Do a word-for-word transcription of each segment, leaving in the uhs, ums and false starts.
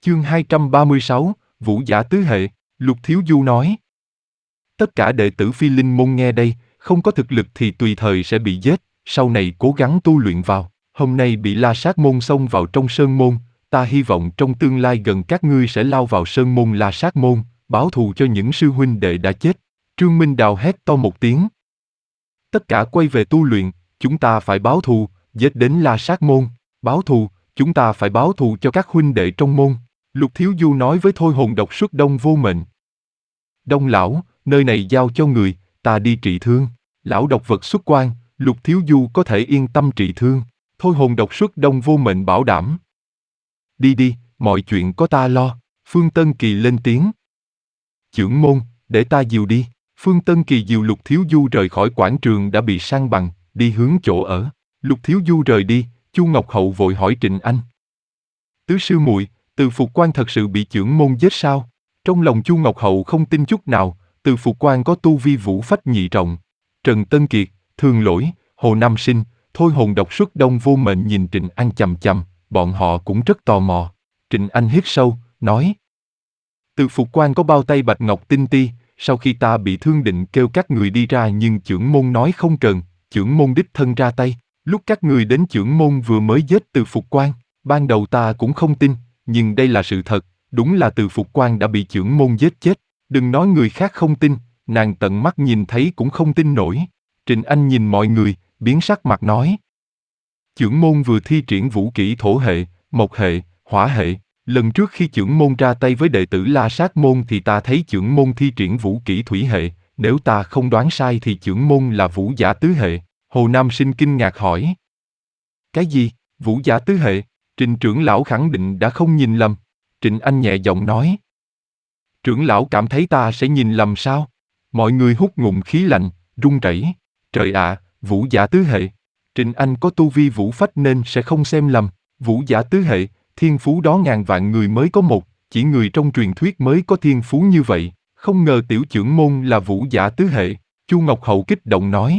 Chương hai trăm ba mươi sáu, Vũ giả tứ hệ, Lục Thiếu Du nói. Tất cả đệ tử Phi Linh môn nghe đây, không có thực lực thì tùy thời sẽ bị giết, sau này cố gắng tu luyện vào. Hôm nay bị La Sát môn xông vào trong sơn môn, ta hy vọng trong tương lai gần các ngươi sẽ lao vào sơn môn La Sát môn, báo thù cho những sư huynh đệ đã chết. Trương Minh Đào hét to một tiếng. Tất cả quay về tu luyện, chúng ta phải báo thù, giết đến La Sát môn, báo thù, chúng ta phải báo thù cho các huynh đệ trong môn. Lục Thiếu Du nói với Thôi Hồn Độc Xuất Đông Vô Mệnh. Đông lão, nơi này giao cho người, ta đi trị thương. Lão độc vật xuất quan, Lục Thiếu Du có thể yên tâm trị thương. Thôi Hồn Độc Xuất Đông Vô Mệnh bảo đảm. Đi đi, mọi chuyện có ta lo. Phương Tân Kỳ lên tiếng. Chưởng môn, để ta dìu đi. Phương Tân Kỳ dìu Lục Thiếu Du rời khỏi quảng trường đã bị san bằng, đi hướng chỗ ở. Lục Thiếu Du rời đi, Chu Ngọc Hậu vội hỏi Trịnh Anh. Tứ sư muội, Từ Phục Quan thật sự bị chưởng môn giết sao? Trong lòng Chu Ngọc Hậu không tin chút nào, Từ Phục Quan có tu vi vũ phách nhị trọng. Trần Tân Kiệt, Thường Lỗi, Hồ Nam Sinh, Thôi Hồn Độc Xuất Đông Vô Mệnh nhìn Trịnh Anh chằm chằm, bọn họ cũng rất tò mò. Trịnh Anh hít sâu, nói. Từ Phục Quan có bao tay bạch ngọc tinh ti, sau khi ta bị thương định kêu các người đi ra nhưng chưởng môn nói không cần, chưởng môn đích thân ra tay. Lúc các người đến chưởng môn vừa mới giết Từ Phục Quan, ban đầu ta cũng không tin, nhưng đây là sự thật, đúng là Từ Phục Quan đã bị chưởng môn giết chết. Đừng nói người khác không tin, nàng tận mắt nhìn thấy cũng không tin nổi. Trịnh Anh nhìn mọi người, biến sắc mặt nói. Chưởng môn vừa thi triển vũ kỹ thổ hệ, mộc hệ, hỏa hệ. Lần trước khi chưởng môn ra tay với đệ tử La Sát môn thì ta thấy chưởng môn thi triển vũ kỹ thủy hệ, nếu ta không đoán sai thì chưởng môn là vũ giả tứ hệ. Hồ Nam Sinh kinh ngạc hỏi. Cái gì, vũ giả tứ hệ? Trịnh trưởng lão khẳng định đã không nhìn lầm. Trịnh Anh nhẹ giọng nói. Trưởng lão cảm thấy ta sẽ nhìn lầm sao? Mọi người hút ngụm khí lạnh, run rẩy. Trời ạ, vũ giả tứ hệ. Trịnh Anh có tu vi vũ phách nên sẽ không xem lầm. Vũ giả tứ hệ, thiên phú đó ngàn vạn người mới có một, chỉ người trong truyền thuyết mới có thiên phú như vậy. Không ngờ tiểu chưởng môn là vũ giả tứ hệ. Chu Ngọc Hậu kích động nói.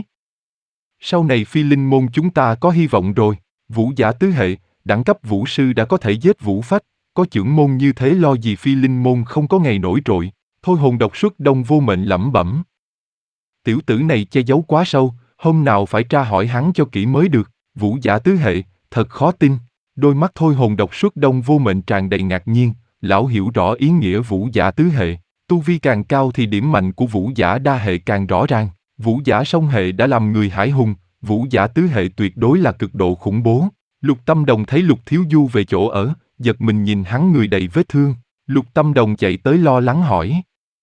Sau này Phi Linh môn chúng ta có hy vọng rồi. Vũ giả tứ hệ, đẳng cấp vũ sư đã có thể giết vũ phách. Có chưởng môn như thế lo gì Phi Linh môn không có ngày nổi trội. Thôi Hồn Độc Xuất Đông Vô Mệnh lẩm bẩm. Tiểu tử này che giấu quá sâu, hôm nào phải tra hỏi hắn cho kỹ mới được. Vũ giả tứ hệ, thật khó tin. Đôi mắt Thôi Hồn Độc Xuất Đông Vô Mệnh tràn đầy ngạc nhiên. Lão hiểu rõ ý nghĩa vũ giả tứ hệ. Tu vi càng cao thì điểm mạnh của vũ giả đa hệ càng rõ ràng. Vũ giả song hệ đã làm người hải hùng, vũ giả tứ hệ tuyệt đối là cực độ khủng bố. Lục Tâm Đồng thấy Lục Thiếu Du về chỗ ở, giật mình nhìn hắn người đầy vết thương. Lục Tâm Đồng chạy tới lo lắng hỏi.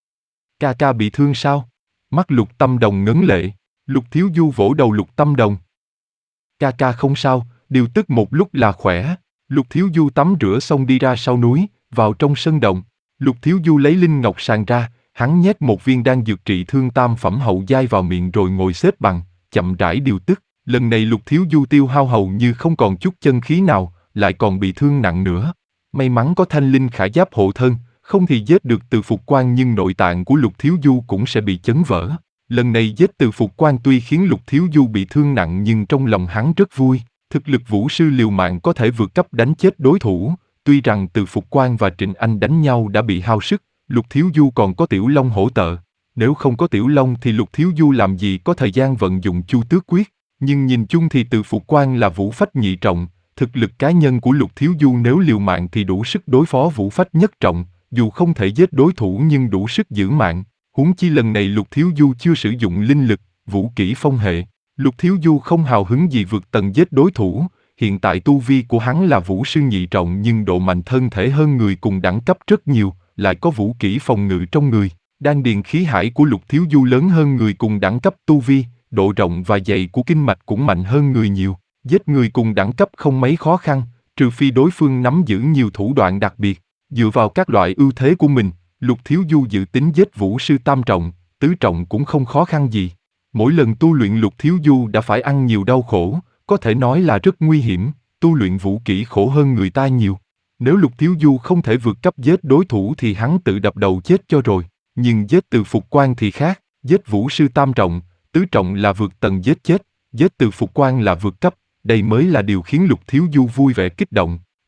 Ca ca bị thương sao? Mắt Lục Tâm Đồng ngấn lệ. Lục Thiếu Du vỗ đầu Lục Tâm Đồng. Ca ca không sao, điều tức một lúc là khỏe. Lục Thiếu Du tắm rửa xong đi ra sau núi, vào trong sân động. Lục Thiếu Du lấy linh ngọc sàng ra, hắn nhét một viên đan dược trị thương tam phẩm hậu giai vào miệng rồi ngồi xếp bằng, chậm rãi điều tức. Lần này Lục Thiếu Du tiêu hao hầu như không còn chút chân khí nào, lại còn bị thương nặng nữa. May mắn có thanh linh khải giáp hộ thân, không thì giết được Từ Phục Quan nhưng nội tạng của Lục Thiếu Du cũng sẽ bị chấn vỡ. Lần này giết Từ Phục Quan tuy khiến Lục Thiếu Du bị thương nặng nhưng trong lòng hắn rất vui. Thực lực vũ sư liều mạng có thể vượt cấp đánh chết đối thủ. Tuy rằng Từ Phục Quan và Trịnh Anh đánh nhau đã bị hao sức, Lục Thiếu Du còn có Tiểu Long hỗ trợ. Nếu không có Tiểu Long thì Lục Thiếu Du làm gì có thời gian vận dụng Chu Tước Quyết. Nhưng nhìn chung thì Từ Phục Quan là vũ phách nhị trọng. Thực lực cá nhân của Lục Thiếu Du nếu liều mạng thì đủ sức đối phó vũ phách nhất trọng, dù không thể giết đối thủ nhưng đủ sức giữ mạng. Huống chi lần này Lục Thiếu Du chưa sử dụng linh lực, vũ kỹ phong hệ. Lục Thiếu Du không hào hứng gì vượt tầng giết đối thủ. Hiện tại tu vi của hắn là vũ sư nhị trọng nhưng độ mạnh thân thể hơn người cùng đẳng cấp rất nhiều, lại có vũ kỹ phòng ngự trong người. Đan điền khí hải của Lục Thiếu Du lớn hơn người cùng đẳng cấp tu vi, độ rộng và dày của kinh mạch cũng mạnh hơn người nhiều. Giết người cùng đẳng cấp không mấy khó khăn, trừ phi đối phương nắm giữ nhiều thủ đoạn đặc biệt. Dựa vào các loại ưu thế của mình, Lục Thiếu Du dự tính giết vũ sư tam trọng, tứ trọng cũng không khó khăn gì. Mỗi lần tu luyện Lục Thiếu Du đã phải ăn nhiều đau khổ, có thể nói là rất nguy hiểm, tu luyện vũ kỹ khổ hơn người ta nhiều. Nếu Lục Thiếu Du không thể vượt cấp giết đối thủ thì hắn tự đập đầu chết cho rồi. Nhưng giết Từ Phục Quan thì khác, giết vũ sư tam trọng, tứ trọng là vượt tầng giết chết, giết Từ Phục Quan là vượt cấp. Đây mới là điều khiến Lục Thiếu Du vui vẻ kích động.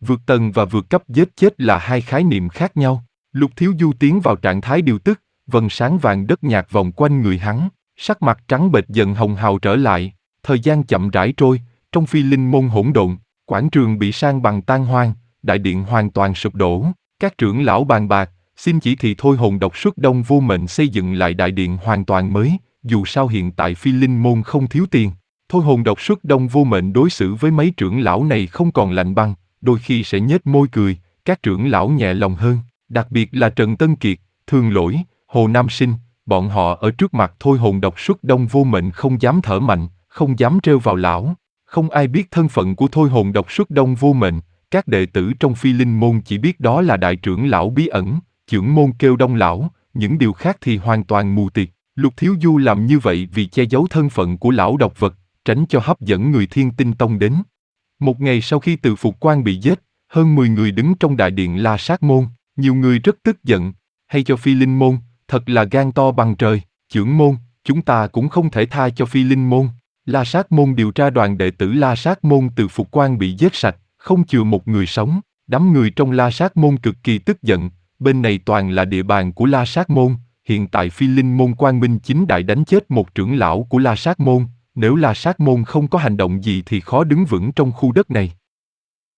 Vượt tầng và vượt cấp giết chết là hai khái niệm khác nhau. Lục Thiếu Du tiến vào trạng thái điều tức, vầng sáng vàng đất nhạt vòng quanh người hắn, sắc mặt trắng bệch dần hồng hào trở lại. Thời gian chậm rãi trôi, trong phi linh môn hỗn độn, quảng trường bị san bằng tan hoang, đại điện hoàn toàn sụp đổ. Các trưởng lão bàn bạc, xin chỉ thị thôi hồn độc xuất đông vô mệnh xây dựng lại đại điện hoàn toàn mới, dù sao hiện tại phi linh môn không thiếu tiền. Thôi hồn độc xuất đông vô mệnh đối xử với mấy trưởng lão này không còn lạnh băng, đôi khi sẽ nhếch môi cười, các trưởng lão nhẹ lòng hơn, đặc biệt là Trần Tân Kiệt, Thường Lỗi, Hồ Nam Sinh, bọn họ ở trước mặt thôi hồn độc xuất đông vô mệnh không dám thở mạnh, không dám trêu vào lão. Không ai biết thân phận của thôi hồn độc xuất đông vô mệnh, các đệ tử trong phi linh môn chỉ biết đó là đại trưởng lão bí ẩn, trưởng môn kêu đông lão, những điều khác thì hoàn toàn mù tịt. Lục Thiếu Du làm như vậy vì che giấu thân phận của lão độc vật, tránh cho hấp dẫn người Thiên Tinh Tông đến. Một ngày sau khi Từ Phục Quan bị giết, hơn mười người đứng trong đại điện La Sát Môn, nhiều người rất tức giận, hay cho phi linh môn, thật là gan to bằng trời, trưởng môn, chúng ta cũng không thể tha cho phi linh môn. La Sát Môn điều tra đoàn đệ tử La Sát Môn Từ Phục Quan bị giết sạch, không chừa một người sống, đám người trong La Sát Môn cực kỳ tức giận, bên này toàn là địa bàn của La Sát Môn, hiện tại phi linh môn Quang Minh chính đại đánh chết một trưởng lão của La Sát Môn, nếu La Sát Môn không có hành động gì thì khó đứng vững trong khu đất này.